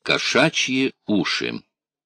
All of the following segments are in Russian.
Кошачьи уши.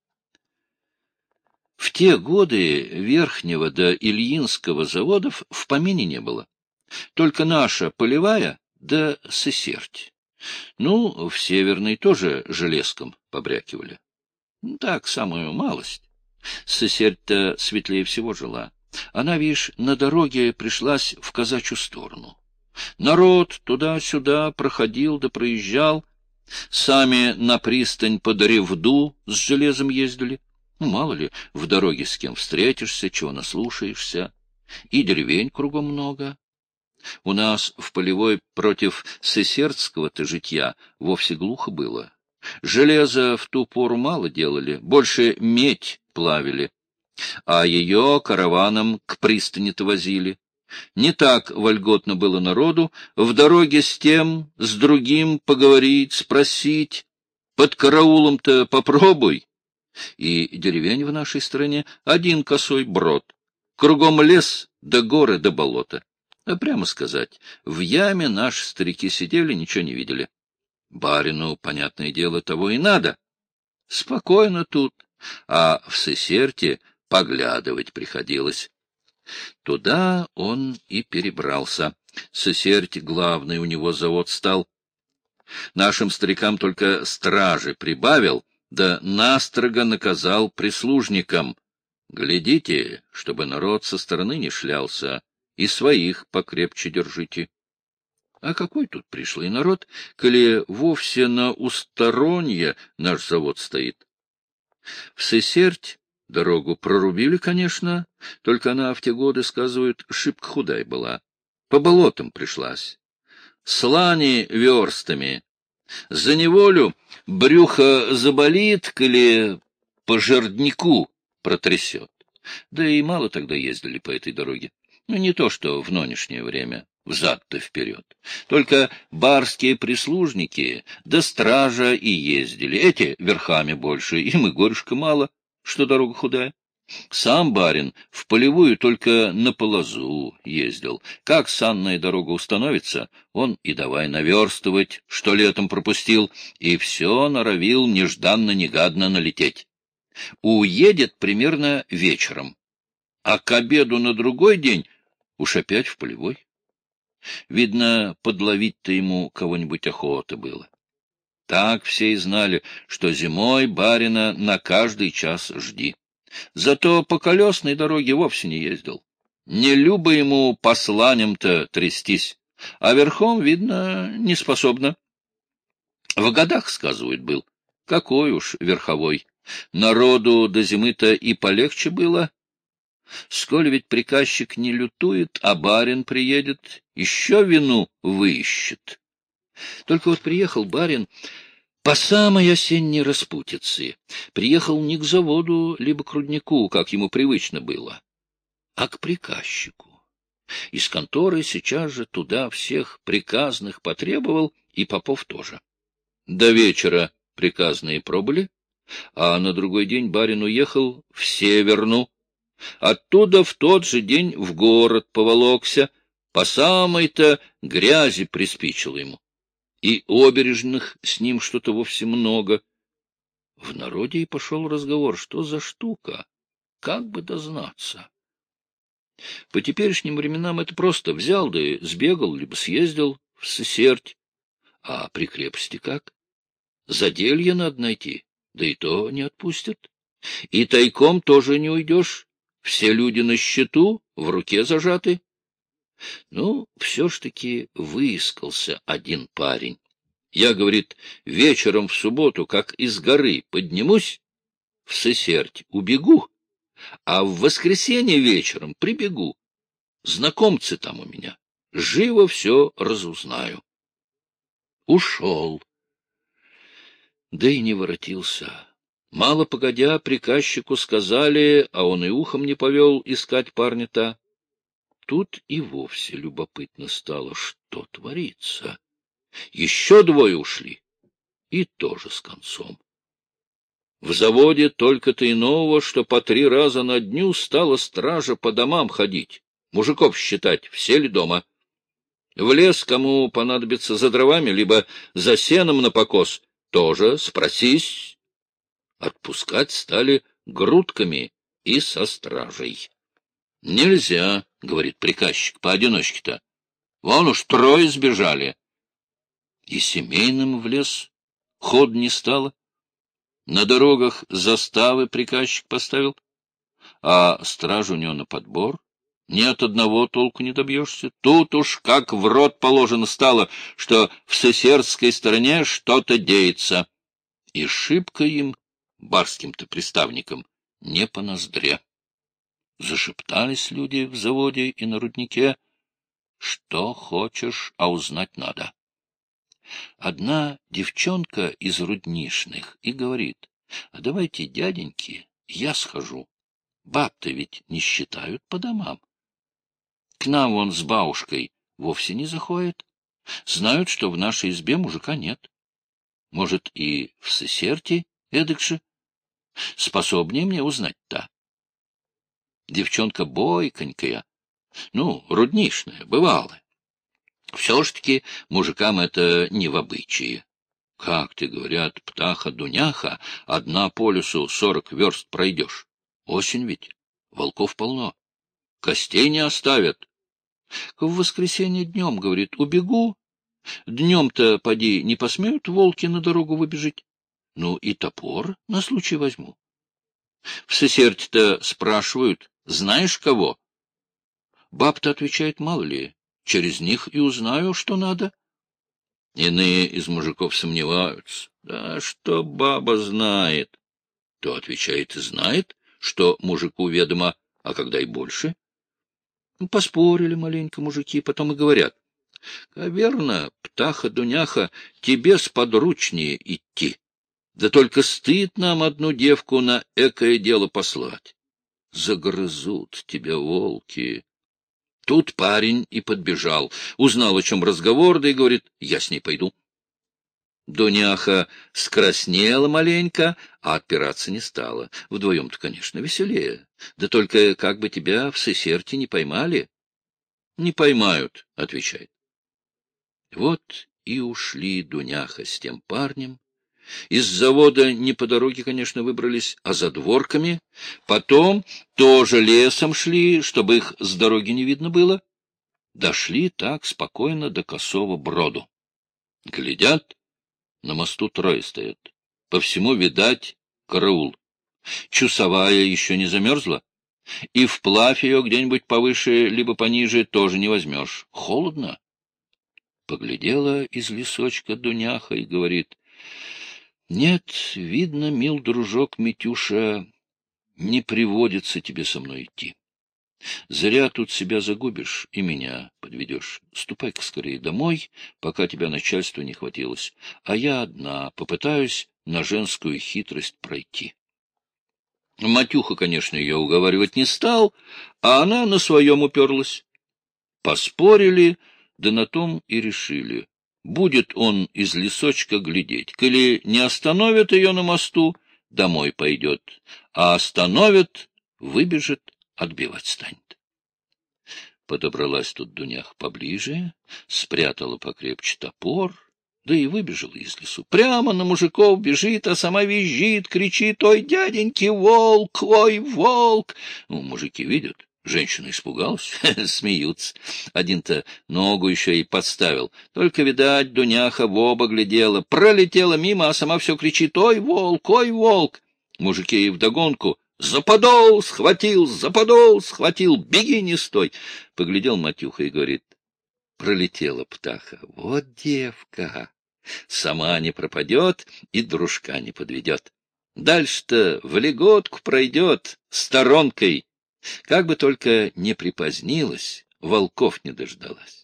В те годы Верхнего до Ильинского заводов в помине не было. Только наша полевая да Сысерть. Ну, в Северной тоже железком побрякивали. Так, самую малость. Сысерть-то светлее всего жила. Она, видишь, на дороге пришлась в казачью сторону. Народ туда-сюда проходил да проезжал. Сами на пристань под Ревду с железом ездили. Ну, мало ли, в дороге с кем встретишься, чего наслушаешься. И деревень кругом много. У нас в полевой против сысертского-то житья вовсе глухо было. Железо в ту пору мало делали, больше медь плавили, а ее караваном к пристани-то возили. Не так вольготно было народу в дороге с тем, с другим поговорить, спросить. Под караулом-то попробуй. И деревень в нашей стране один косой брод. Кругом лес, да горы, да болото. А прямо сказать, в яме наши старики сидели, ничего не видели. Барину, понятное дело, того и надо. Спокойно тут, а в Сысерте поглядывать приходилось. Туда он и перебрался. Сысерть главный у него завод стал. Нашим старикам только стражи прибавил, да настрого наказал прислужникам. Глядите, чтобы народ со стороны не шлялся, и своих покрепче держите. А какой тут пришлый народ, коли вовсе на усторонье наш завод стоит? В Сысерть дорогу прорубили, конечно, только она в те годы, сказывают, шибко худая была. По болотам пришлась. Слани верстами. За неволю брюхо заболит, коли по жерднику протрясет. Да и мало тогда ездили по этой дороге. Ну, не то что в нынешнее время, взад-то вперед. Только барские прислужники да стража и ездили. Эти верхами больше, им и горюшка мало, что дорога худая. Сам барин в полевую только на полозу ездил. Как санная дорога установится, он и давай наверстывать, что летом пропустил, и все норовил нежданно-негадно налететь. Уедет примерно вечером, а к обеду на другой день уж опять в полевой. Видно, подловить-то ему кого-нибудь охота было. Так все и знали, что зимой барина на каждый час жди. Зато по колесной дороге вовсе не ездил. Не любо ему посланем-то трястись, а верхом, видно, не способно. В годах, сказывают, был. Какой уж верховой. Народу до зимы-то и полегче было. Сколь ведь приказчик не лютует, а барин приедет, еще вину выищет. Только вот приехал барин по самой осенней распутице. Приехал не к заводу, либо к руднику, как ему привычно было, а к приказчику. Из конторы сейчас же туда всех приказных потребовал, и попов тоже. До вечера приказные пробыли, а на другой день барин уехал в Северну. Оттуда в тот же день в город поволокся, по самой-то грязи приспичило ему. И обережных с ним что-то вовсе много. В народе и пошел разговор, что за штука, как бы дознаться. По теперешним временам это просто взял да сбегал, либо съездил в Сысерть. А при крепости как? Заделье надо найти, да и то не отпустят. И тайком тоже не уйдешь. Все люди на счету, в руке зажаты. Ну, все ж таки выискался один парень. Я, говорит, вечером в субботу, как из горы поднимусь, в Сысерть убегу, а в воскресенье вечером прибегу. Знакомцы там у меня. Живо все разузнаю. Ушел. Да и не воротился. Мало погодя, приказчику сказали, а он и ухом не повел искать парня-то. Тут и вовсе любопытно стало, что творится. Еще двое ушли, и тоже с концом. В заводе только-то и нового, что по 3 раза на дню стала стража по домам ходить, мужиков считать, все ли дома. В лес кому понадобится за дровами, либо за сеном на покос, тоже спросись. Отпускать стали грудками и со стражей. — Нельзя, — говорит приказчик, — поодиночке-то. Вон уж трое сбежали. И семейным в лес ход не стало. На дорогах заставы приказчик поставил, а стражу у него на подбор. Ни от одного толку не добьешься. Тут уж как в рот положено стало, что в сесердской стороне что-то деется. И шибко им, барским-то приставникам, не по ноздре. Зашептались люди в заводе и на руднике. Что хочешь, а узнать надо. Одна девчонка из руднишных и говорит: а давайте, дяденьки, я схожу. Баб-то ведь не считают по домам. К нам вон с бабушкой вовсе не заходят. Знают, что в нашей избе мужика нет. Может, и в Сесерте эдак же. Способнее мне узнать-то. Девчонка бойконькая, руднишная, бывалая. Все ж таки мужикам это не в обычае. Как ты, говорят, птаха-дуняха, одна по лесу 40 верст пройдешь. Осень ведь, волков полно. Костей не оставят. В воскресенье днем, говорит, убегу. Днем-то, поди, не посмеют волки на дорогу выбежать. И топор на случай возьму. В Сесерте-то спрашивают: знаешь кого? Баб-то отвечает: мало ли, через них и узнаю, что надо. Иные из мужиков сомневаются. Да что баба знает? То отвечает и знает, что мужику ведомо, а когда и больше. Поспорили маленько мужики, потом и говорят: верно, птаха-дуняха, тебе сподручнее идти. Да только стыд нам одну девку на экое дело послать. Загрызут тебя волки. Тут парень и подбежал, узнал, о чем разговор, да и говорит: я с ней пойду. Дуняха скраснела маленько, а отпираться не стала. Вдвоем-то, конечно, веселее. Да только как бы тебя в Сесерте не поймали? — Не поймают, — отвечает. Вот и ушли Дуняха с тем парнем. Из завода не по дороге, конечно, выбрались, а задворками. Потом тоже лесом шли, чтобы их с дороги не видно было. Дошли так спокойно до косого броду. Глядят, на мосту трое стоят. По всему, видать, караул. Чусовая еще не замерзла, и вплавь ее где-нибудь повыше либо пониже тоже не возьмешь. Холодно. Поглядела из лесочка Дуняха и говорит: нет, видно, мил дружок Митюша, не приводится тебе со мной идти. Зря тут себя загубишь и меня подведешь. Ступай-ка скорее домой, пока тебя начальство не хватилось, а я одна попытаюсь на женскую хитрость пройти. Матюха, конечно, ее уговаривать не стал, а она на своем уперлась. Поспорили, да на том и решили. Будет он из лесочка глядеть. Коли не остановят ее на мосту, домой пойдет, а остановят, выбежит, отбивать станет. Подобралась тут Дуняха поближе, спрятала покрепче топор, да и выбежала из лесу. Прямо на мужиков бежит, а сама визжит, кричит: ой, дяденьки, волк, ой, волк! Мужики видят. Женщина испугалась, смеются. Один-то ногу еще и подставил. Только, видать, Дуняха в оба глядела. Пролетела мимо, а сама все кричит: ой, волк, ой, волк! Мужики ей вдогонку: за подол схватил, за подол схватил, беги, не стой! Поглядел Матюха и говорит: пролетела птаха. Вот девка! Сама не пропадет и дружка не подведет. Дальше-то в леготку пройдет сторонкой. Как бы только не припозднилась, волков не дождалась.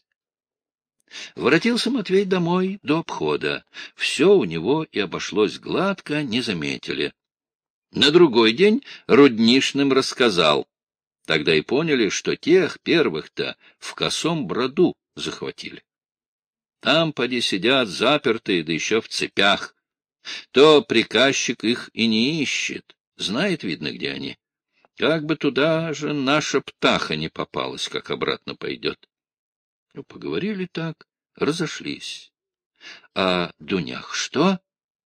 Воротился Матвей домой до обхода. Все у него и обошлось гладко, не заметили. На другой день руднишным рассказал. Тогда и поняли, что тех первых-то в косом броду захватили. Там, поди, сидят запертые, да еще в цепях. То приказчик их и не ищет, знает, видно, где они. Как бы туда же наша птаха не попалась, как обратно пойдет. Поговорили так, разошлись. А Дунях что?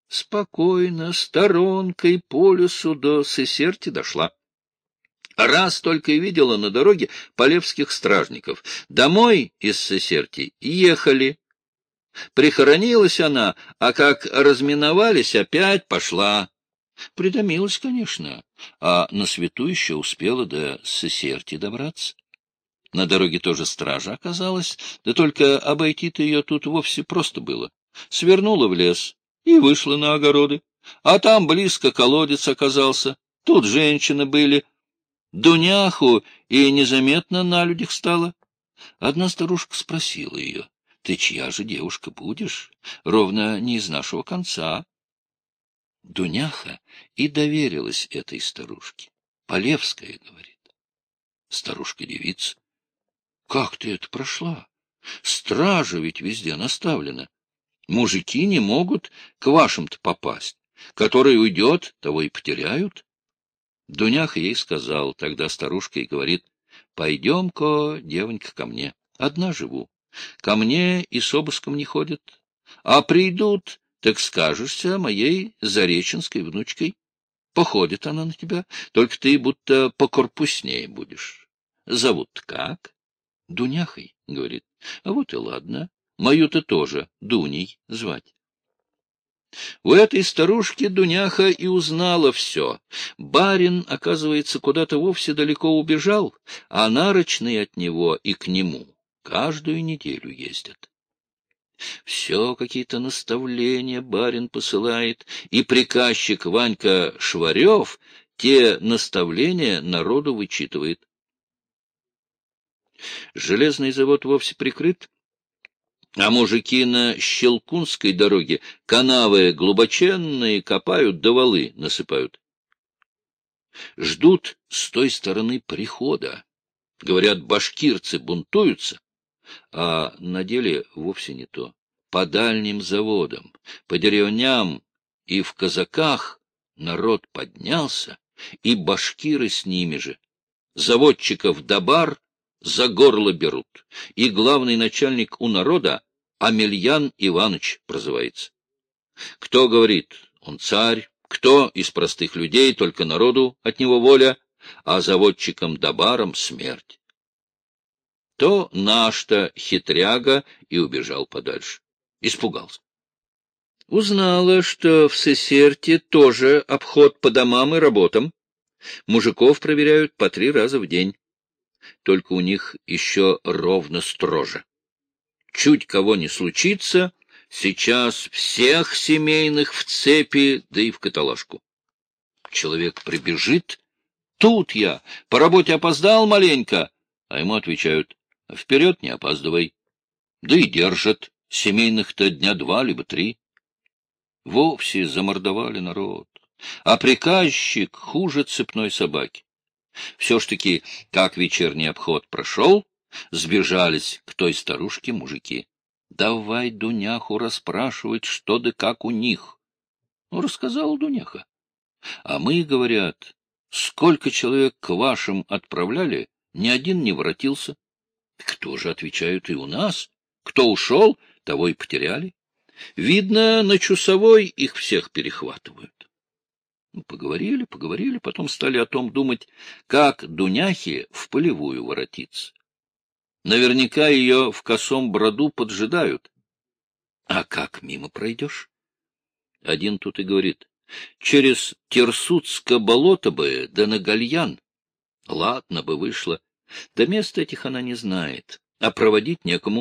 спокойно, сторонкой по лесу до Сесерти дошла. Раз только и видела на дороге полевских стражников. Домой из Сесерти ехали. Прихоронилась она, а как разминовались, опять пошла. Притомилась, конечно, а на свету еще успела до Сесерти добраться. На дороге тоже стража оказалась, да только обойти-то ее тут вовсе просто было. Свернула в лес и вышла на огороды, а там близко колодец оказался, тут женщины были. Дуняху и незаметно на людях стало. Одна старушка спросила ее: ты чья же девушка будешь? Ровно не из нашего конца. Дуняха и доверилась этой старушке. Полевская, говорит. Старушка-девица: как ты это прошла? Стража ведь везде наставлена. Мужики не могут к вашим-то попасть. Который уйдет, того и потеряют. Дуняха ей сказал, тогда старушка и говорит: пойдем-ка, девонька, ко мне. Одна живу. Ко мне и с обыском не ходят. А придут, так скажешься моей зареченской внучкой. Походит она на тебя, только ты будто покорпуснее будешь. Зовут как? Дуняхой, говорит. А вот и ладно. Мою-то тоже Дуней звать. У этой старушки Дуняха и узнала все. Барин, оказывается, куда-то вовсе далеко убежал, а нарочные от него и к нему каждую неделю ездят. Все какие-то наставления барин посылает, и приказчик Ванька Шварев те наставления народу вычитывает. Железный завод вовсе прикрыт, а мужики на Щелкунской дороге канавы глубоченные копают, да валы насыпают. Ждут с той стороны прихода. Говорят, башкирцы бунтуются, а на деле вовсе не то. По дальним заводам, по деревням и в казаках народ поднялся, и башкиры с ними же. Заводчиков Добар за горло берут, и главный начальник у народа Амельян Иванович прозывается. Кто говорит, он царь, кто из простых людей, только народу от него воля, а заводчикам Добарам смерть. То наш-то хитряга и убежал подальше. Испугался. Узнала, что в Сесерте тоже обход по домам и работам. Мужиков проверяют по 3 раза в день. Только у них еще ровно строже. Чуть кого не случится, сейчас всех семейных в цепи, да и в каталажку. Человек прибежит: тут я, по работе опоздал маленько, а ему отвечают: вперед не опаздывай. Да и держат, семейных-то дня 2 либо 3. Вовсе замордовали народ, а приказчик хуже цепной собаки. Все ж таки, как вечерний обход прошел, сбежались к той старушке мужики. Давай Дуняху расспрашивать, что да как у них. Ну, рассказала Дуняха. А мы, говорят, сколько человек к вашим отправляли, ни один не воротился. Кто же, отвечают, и у нас? Кто ушел, того и потеряли. Видно, на Чусовой их всех перехватывают. Поговорили, потом стали о том думать, как Дуняхе в полевую воротиться. Наверняка ее в косом броду поджидают. А как мимо пройдешь? Один тут и говорит: через Терсуцкое болото бы, да на Гальян. Ладно бы вышло. Да мест этих она не знает, а проводить некому.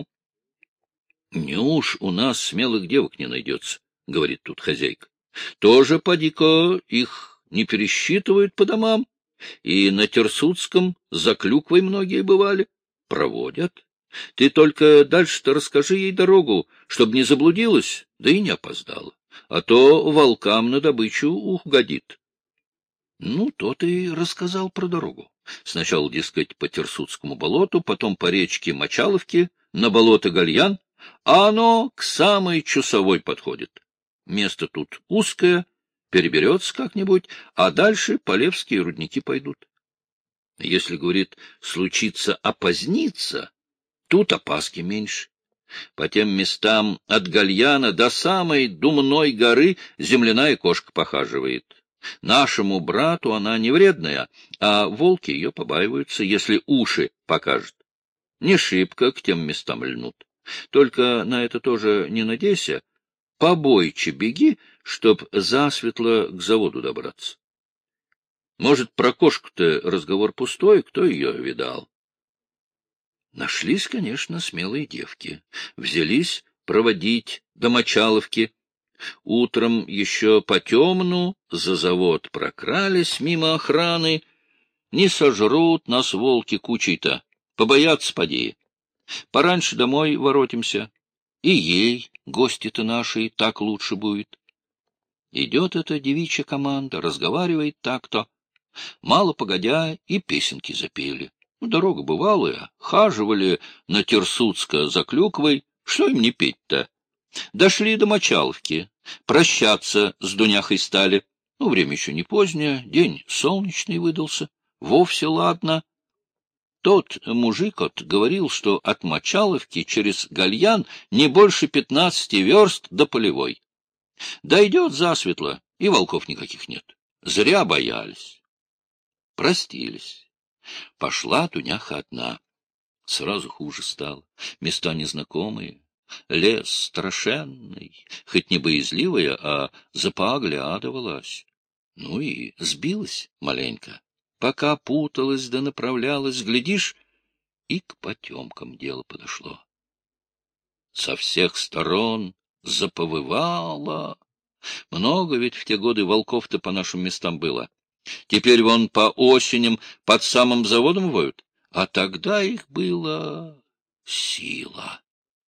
Неуж у нас смелых девок не найдется, говорит тут хозяйка. Тоже поди-ка их не пересчитывают по домам, и на Терсуцком за клюквой многие бывали. Проводят. Ты только дальше-то расскажи ей дорогу, чтобы не заблудилась, да и не опоздала, а то волкам на добычу угодит. Ну, тот и рассказал про дорогу. Сначала, дескать, по Терсуцкому болоту, потом по речке Мочаловке, на болото Гальян, а оно к самой Чусовой подходит. Место тут узкое, переберется как-нибудь, а дальше полевские рудники пойдут. Если, говорит, случится опоздниться, тут опаски меньше. По тем местам от Гальяна до самой Думной горы земляная кошка похаживает. Нашему брату она не вредная, а волки ее побаиваются, если уши покажет. Не шибко к тем местам льнут. Только на это тоже не надейся. Побойче беги, чтоб засветло к заводу добраться. Может, про кошку-то разговор пустой, кто ее видал? Нашлись, конечно, смелые девки. Взялись проводить до Мочаловки. Утром еще по-темну за завод прокрались мимо охраны. Не сожрут нас волки кучей-то, побоятся поди. Пораньше домой воротимся. И ей, гости-то наши, так лучше будет. Идет эта девичья команда, разговаривает так-то. Мало погодя, и песенки запели. Дорога бывалая, хаживали на Терсуцка за клюквой. Что им не петь-то? Дошли до Мочаловки, прощаться с Дуняхой стали. Время еще не позднее, день солнечный выдался. Вовсе ладно. Тот мужик говорил, что от Мочаловки через Гальян не больше 15 верст до Полевой. Дойдет засветло, и волков никаких нет. Зря боялись. Простились. Пошла Дуняха одна. Сразу хуже стало. Места незнакомые. Лес страшенный, хоть не боязливая, а запооглядывалась. И сбилась маленько. Пока путалась да направлялась, глядишь, и к потемкам дело подошло. Со всех сторон заповывало. Много ведь в те годы волков-то по нашим местам было. Теперь вон по осеням под самым заводом воют, а тогда их было сила.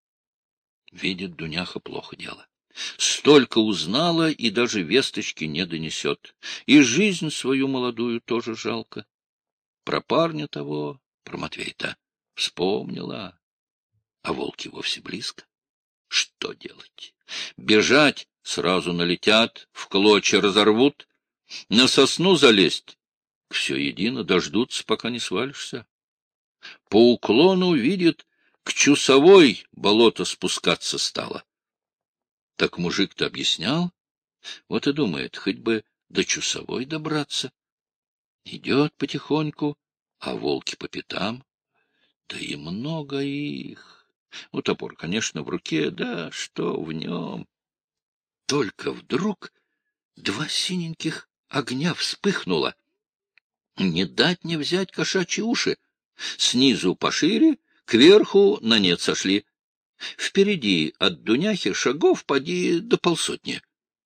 Видит Дуняха, плохо дело. Столько узнала и даже весточки не донесет. И жизнь свою молодую тоже жалко. Про парня того, про Матвея-то вспомнила. А волки вовсе близко. Что делать? Бежать сразу налетят, в клочья разорвут. На сосну залезть — все едино, дождутся, пока не свалишься. По уклону видит, к Чусовой болото спускаться стало. Так мужик-то объяснял. Вот и думает, хоть бы до Чусовой добраться. Идет потихоньку, а волки по пятам. Да и много их. Топор, конечно, в руке, да что в нем. Только вдруг 2 синеньких огня вспыхнуло. Не дать не взять кошачьи уши. Снизу пошире, кверху на нет сошли. Впереди от Дуняхи шагов поди до 50.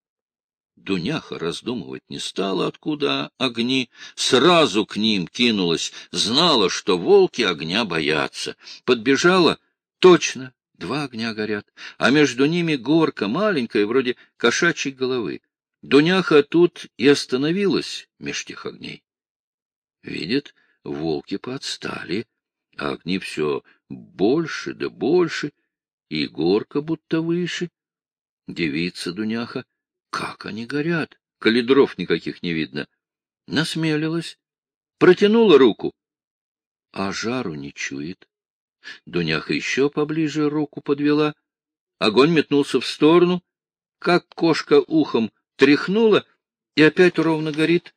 Дуняха раздумывать не стала, откуда огни, сразу к ним кинулась, знала, что волки огня боятся. Подбежала, точно, 2 огня горят, а между ними горка маленькая, вроде кошачьей головы. Дуняха тут и остановилась меж тех огней. Видит, волки поотстали, а огни все больше да больше, и горка будто выше. Девица Дуняха, как они горят, коли дров никаких не видно. Насмелилась, протянула руку, а жару не чует. Дуняха еще поближе руку подвела, огонь метнулся в сторону, как кошка ухом тряхнула, и опять ровно горит.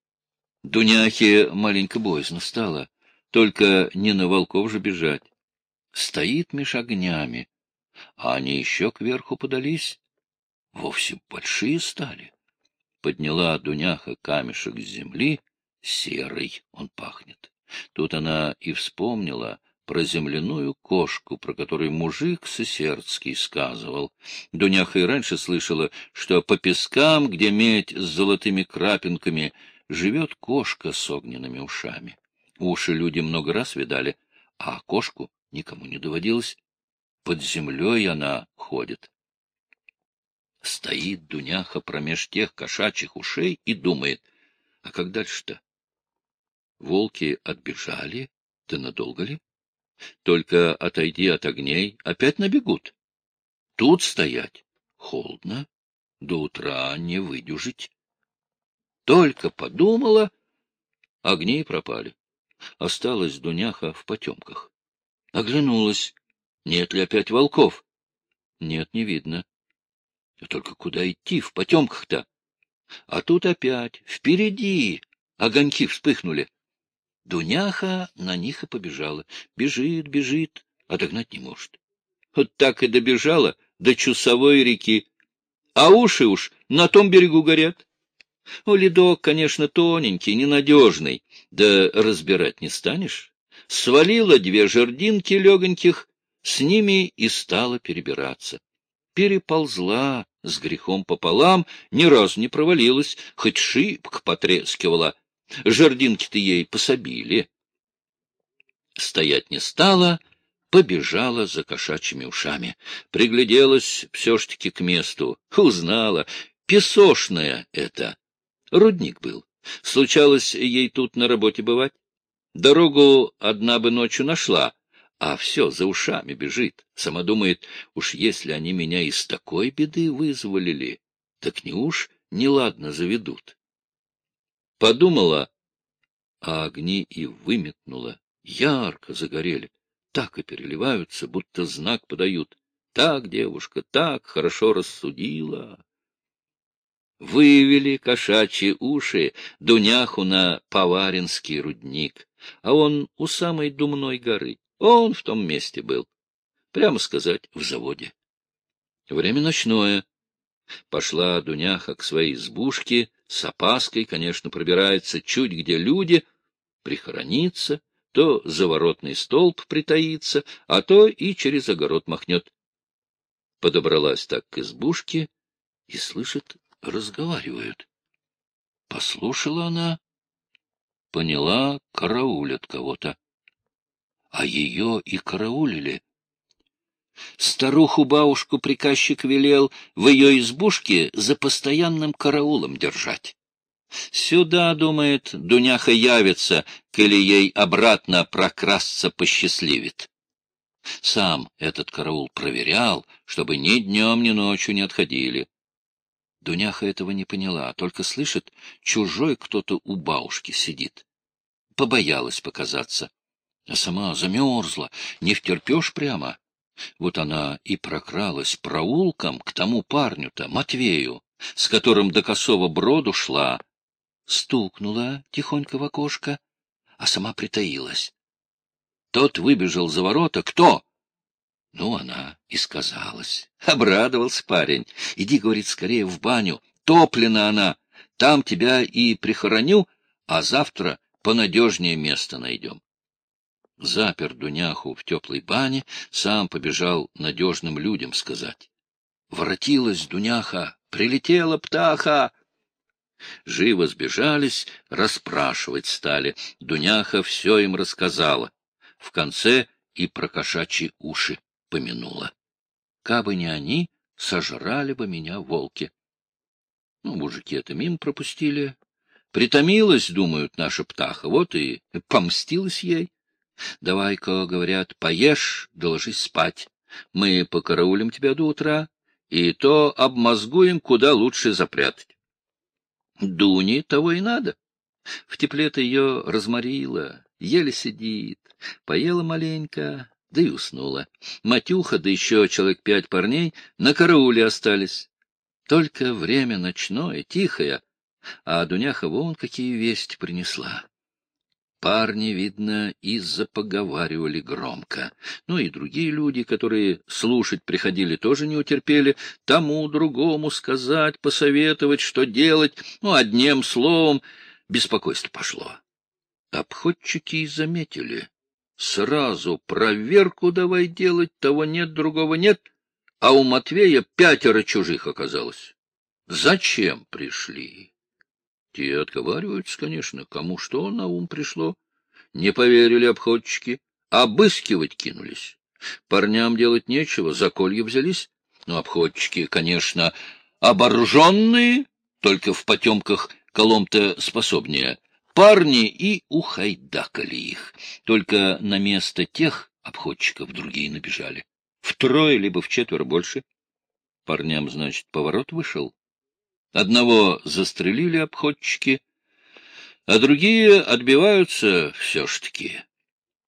Дуняхе маленько боязно стало, только не на волков же бежать. Стоит меж огнями, а они еще кверху подались, вовсе большие стали. Подняла Дуняха камешек с земли, серый он пахнет. Тут она и вспомнила про земляную кошку, про которую мужик Сысердский сказывал. Дуняха и раньше слышала, что по пескам, где медь с золотыми крапинками, живет кошка с огненными ушами. Уши люди много раз видали, а кошку никому не доводилось. Под землей она ходит. Стоит Дуняха промеж тех кошачьих ушей и думает, а как дальше-то? Волки отбежали, да надолго ли? Только отойди от огней, опять набегут. Тут стоять холодно, до утра не выдюжить. Только подумала, огни пропали. Осталась Дуняха в потемках. Оглянулась. Нет ли опять волков? Нет, не видно. А только куда идти в потемках-то? А тут опять впереди огоньки вспыхнули. Дуняха на них и побежала. Бежит, бежит, а догнать не может. Вот так и добежала до Чусовой реки. А уши уж на том берегу горят. Ледок, конечно, тоненький, ненадежный, да разбирать не станешь. Свалила 2 жердинки легоньких, с ними и стала перебираться. Переползла с грехом пополам, ни разу не провалилась, хоть шибко потрескивала. Жердинки-то ей пособили. Стоять не стала, побежала за кошачьими ушами. Пригляделась все ж таки к месту. Узнала. Песошная это. Рудник был. Случалось ей тут на работе бывать. Дорогу одна бы ночью нашла, а все за ушами бежит. Сама думает, уж если они меня из такой беды вызволили, так неуж неладно заведут. Подумала, а огни и выметнула. Ярко загорели, так и переливаются, будто знак подают. Так, девушка, так хорошо рассудила. Вывели кошачьи уши Дуняху на Поваринский рудник, а он у самой Думной горы. Он в том месте был. Прямо сказать, в заводе. Время ночное. Пошла Дуняха к своей избушке, с опаской, конечно, пробирается чуть где люди, прихоронится, то за воротный столб притаится, а то и через огород махнет. Подобралась так к избушке и слышит, разговаривают. Послушала она, поняла, караулят кого-то. А ее и караулили. Старуху-бабушку приказчик велел в ее избушке за постоянным караулом держать. Сюда, думает, Дуняха явится, коли ей обратно прокрасться посчастливит. Сам этот караул проверял, чтобы ни днем, ни ночью не отходили. Дуняха этого не поняла, только слышит, чужой кто-то у бабушки сидит. Побоялась показаться, а сама замерзла, не втерпешь прямо. Вот она и прокралась проулком к тому парню-то, Матвею, с которым до Косого Броду шла. Стукнула тихонько в окошко, а сама притаилась. Тот выбежал за ворота. Кто? Ну, она и сказалась. Обрадовался парень. Иди, говорит, скорее в баню. Топлена она. Там тебя и прихороню, а завтра понадежнее место найдем. Запер Дуняху в теплой бане, сам побежал надежным людям сказать. Воротилась Дуняха, прилетела птаха. Живо сбежались, расспрашивать стали. Дуняха все им рассказала. В конце и про кошачьи уши помянула. Кабы не они, сожрали бы меня волки. Ну, мужики это мимо пропустили. Притомилась, думают, наша птаха, вот и помстилась ей. Давай-ка, говорят, поешь, да ложись спать. Мы покараулим тебя до утра, и то обмозгуем, куда лучше запрятать. Дуне того и надо. В тепле-то ее разморила, еле сидит, поела маленько, да и уснула. Матюха, да еще человек 5 парней на карауле остались. Только время ночное, тихое, а Дуняха вон какие вести принесла. Парни, видно, из-за поговаривали громко. Ну и другие люди, которые слушать приходили, тоже не утерпели. Тому, другому сказать, посоветовать, что делать. Ну, одним словом, беспокойство пошло. Обходчики и заметили. Сразу проверку давай делать, того нет, другого нет. А у Матвея 5 чужих оказалось. Зачем пришли? Те отговариваются, конечно, кому что на ум пришло. Не поверили обходчики, обыскивать кинулись. Парням делать нечего, за колья взялись. Но обходчики, конечно, оборженные, только в потемках колом-то способнее. Парни и ухайдакали их. Только на место тех обходчиков другие набежали. Втрое либо в4 больше. Парням, значит, поворот вышел. Одного застрелили обходчики, а другие отбиваются все ж таки.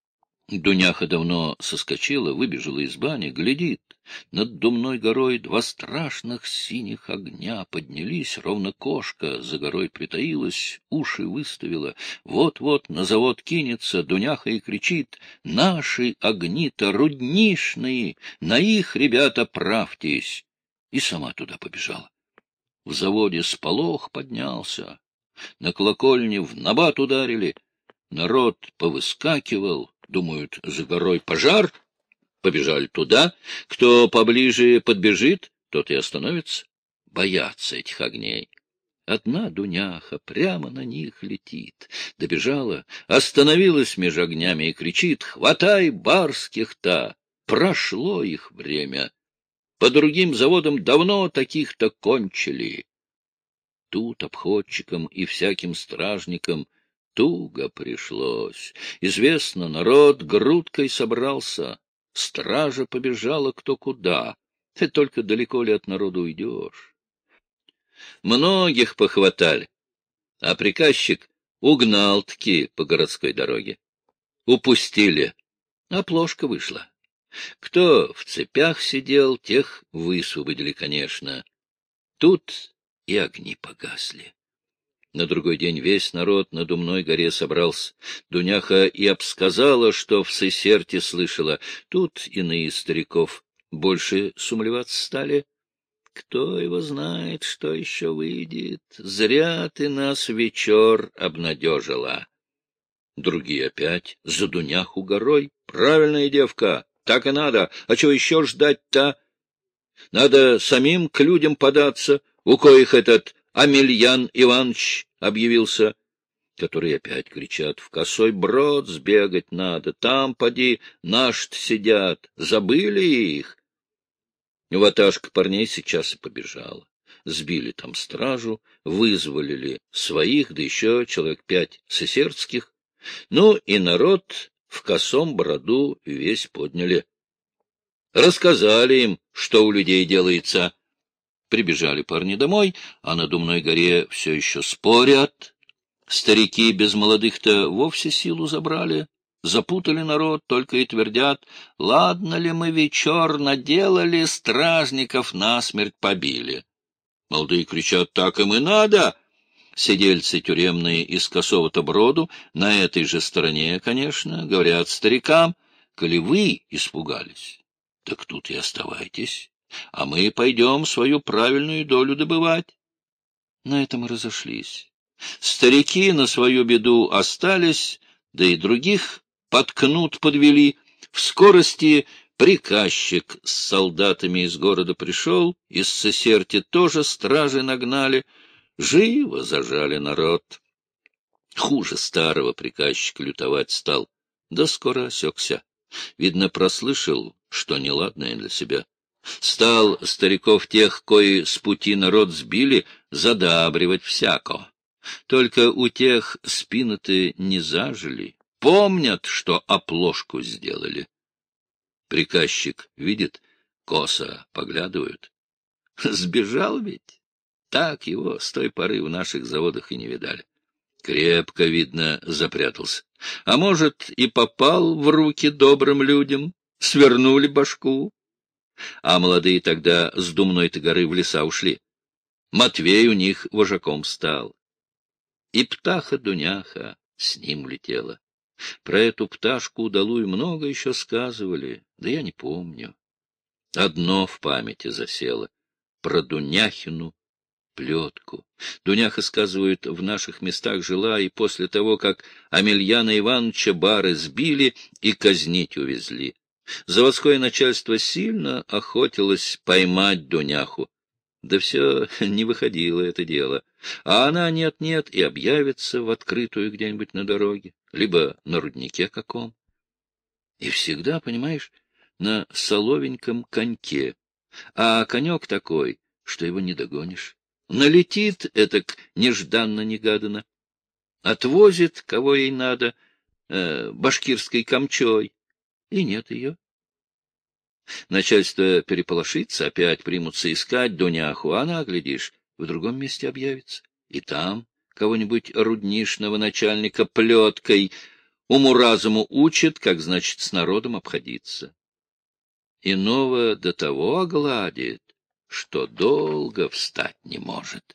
Дуняха давно соскочила, выбежала из бани, глядит. Над Думной горой два страшных синих огня поднялись, ровно кошка за горой притаилась, уши выставила. Вот-вот на завод кинется, Дуняха и кричит: «Наши огни-то руднишные, на их, ребята, правьтесь!» И сама туда побежала. В заводе сполох поднялся, на колокольне в набат ударили, народ повыскакивал. Думают, за горой пожар, побежали туда. Кто поближе подбежит, тот и остановится. Боятся этих огней. Одна Дуняха прямо на них летит. Добежала, остановилась меж огнями и кричит: «Хватай барских-то! Прошло их время. По другим заводам давно таких-то кончили». Тут обходчикам и всяким стражникам туго пришлось. Известно, народ грудкой собрался, стража побежала кто куда. Ты только далеко ли от народа уйдешь? Многих похватали, а приказчик угнал-таки по городской дороге. Упустили, а плошка вышла. Кто в цепях сидел, тех высвободили, конечно. Тут и огни погасли. На другой день весь народ на Думной горе собрался. Дуняха и обсказала, что в Сысерте слышала. Тут иные стариков больше сумлеваться стали. Кто его знает, что еще выйдет? Зря ты нас вечер обнадежила. Другие опять за Дуняху горой. Правильная девка, так и надо. А чего еще ждать-то? Надо самим к людям податься, у коих этот Амельян Иванович объявился, которые опять кричат: в Косой Брод сбегать надо, там, поди, наши сидят, забыли их. Ваташка парней сейчас и побежала. Сбили там стражу, вызволили своих, да еще человек 5 сысердских. Ну и народ в Косом Броду весь подняли. Рассказали им, что у людей делается. Прибежали парни домой, а на Думной горе все еще спорят. Старики без молодых-то вовсе силу забрали, запутали народ, только и твердят: ладно ли мы вечер наделали, стражников насмерть побили. Молодые кричат: так им и надо. Сидельцы тюремные из Косого-то Броду, на этой же стороне, конечно, говорят старикам: коли вы испугались, так тут и оставайтесь, а мы пойдем свою правильную долю добывать. На этом и разошлись. Старики на свою беду остались, да и других под кнут подвели. В скорости приказчик с солдатами из города пришел, из Сысерти тоже стражи нагнали, живо зажали народ. Хуже старого приказчик лютовать стал, да скоро осекся. Видно, прослышал, что неладное для себя. Стал стариков тех, кои с пути народ сбили, задабривать всяко. Только у тех спины-то не зажили, помнят, что оплошку сделали. Приказчик видит, косо поглядывают. Сбежал ведь? Так его с той поры в наших заводах и не видали. Крепко, видно, запрятался. А может, и попал в руки добрым людям, свернули башку. А молодые тогда с Думной-то горы в леса ушли. Матвей у них вожаком стал. И птаха Дуняха с ним летела. Про эту пташку удалую много еще сказывали, да я не помню. Одно в памяти засело — про Дуняхину плетку. Дуняха, сказывают, в наших местах жила и после того, как Амельяна Ивановича бары сбили и казнить увезли. Заводское начальство сильно охотилось поймать Дуняху. Да все не выходило это дело. А она нет-нет и объявится в открытую где-нибудь на дороге, либо на руднике каком. И всегда, понимаешь, на соловеньком коньке. А конек такой, что его не догонишь. Налетит этак нежданно-негаданно. Отвозит, кого ей надо, башкирской камчой. И нет ее. Начальство переполошится, опять примутся искать Дуняху, а она, глядишь, в другом месте объявится. И там кого-нибудь руднишного начальника плеткой Уму-разуму учит, как, значит, с народом обходиться. Иного до того огладит, что долго встать не может.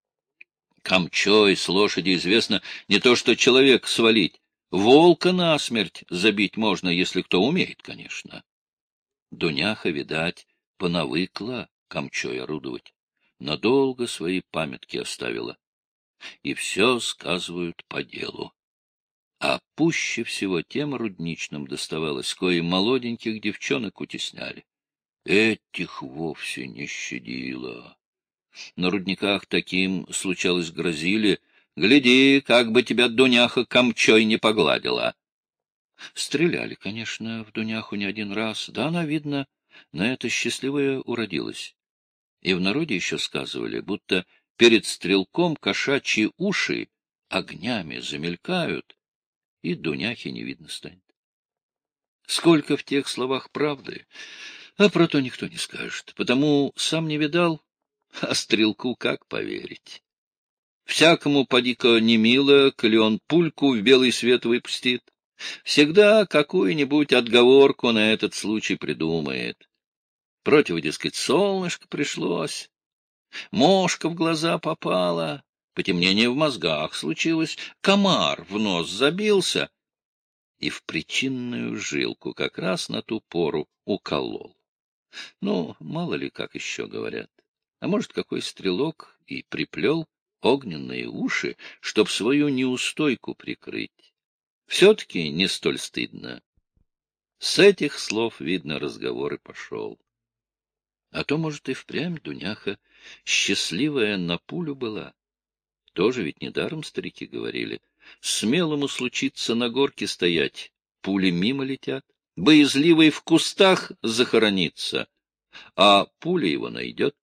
Камчой с лошади известно не то что человек свалить, волка насмерть забить можно, если кто умеет, конечно. Дуняха, видать, понавыкла камчой орудовать, надолго свои памятки оставила. И все сказывают по делу. А пуще всего тем рудничным доставалось, кои молоденьких девчонок утесняли. Этих вовсе не щадило. На рудниках таким, случалось, грозили: гляди, как бы тебя Дуняха камчой не погладила. Стреляли, конечно, в Дуняху не один раз, да она, видно, на это счастливая уродилась. И в народе еще сказывали, будто перед стрелком кошачьи уши огнями замелькают, и Дуняхи не видно станет. Сколько в тех словах правды, а про то никто не скажет, потому сам не видал, а стрелку как поверить? Всякому поди-ка не мило, коли он пульку в белый свет выпустит. Всегда какую-нибудь отговорку на этот случай придумает. Против, дескать, солнышко пришлось, мошка в глаза попала, потемнение в мозгах случилось, комар в нос забился и в причинную жилку как раз на ту пору уколол. Ну, мало ли, как еще говорят. А может, какой стрелок и приплел огненные уши, чтоб свою неустойку прикрыть. Все-таки не столь стыдно. С этих слов, видно, разговор и пошел. А то, может, и впрямь Дуняха счастливая на пулю была. Тоже ведь недаром старики говорили. Смелому случится на горке стоять, пули мимо летят. Боязливый в кустах захоронится, а пуля его найдет.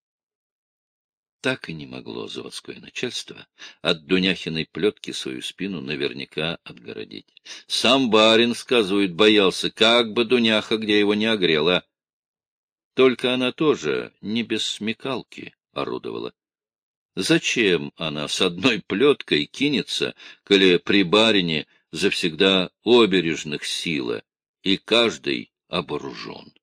Так и не могло заводское начальство от Дуняхиной плетки свою спину наверняка отгородить. Сам барин, сказывают, боялся, как бы Дуняха где его не огрела. Только она тоже не без смекалки орудовала. Зачем она с одной плеткой кинется, коли при барине завсегда обережных сила, и каждый оборужен?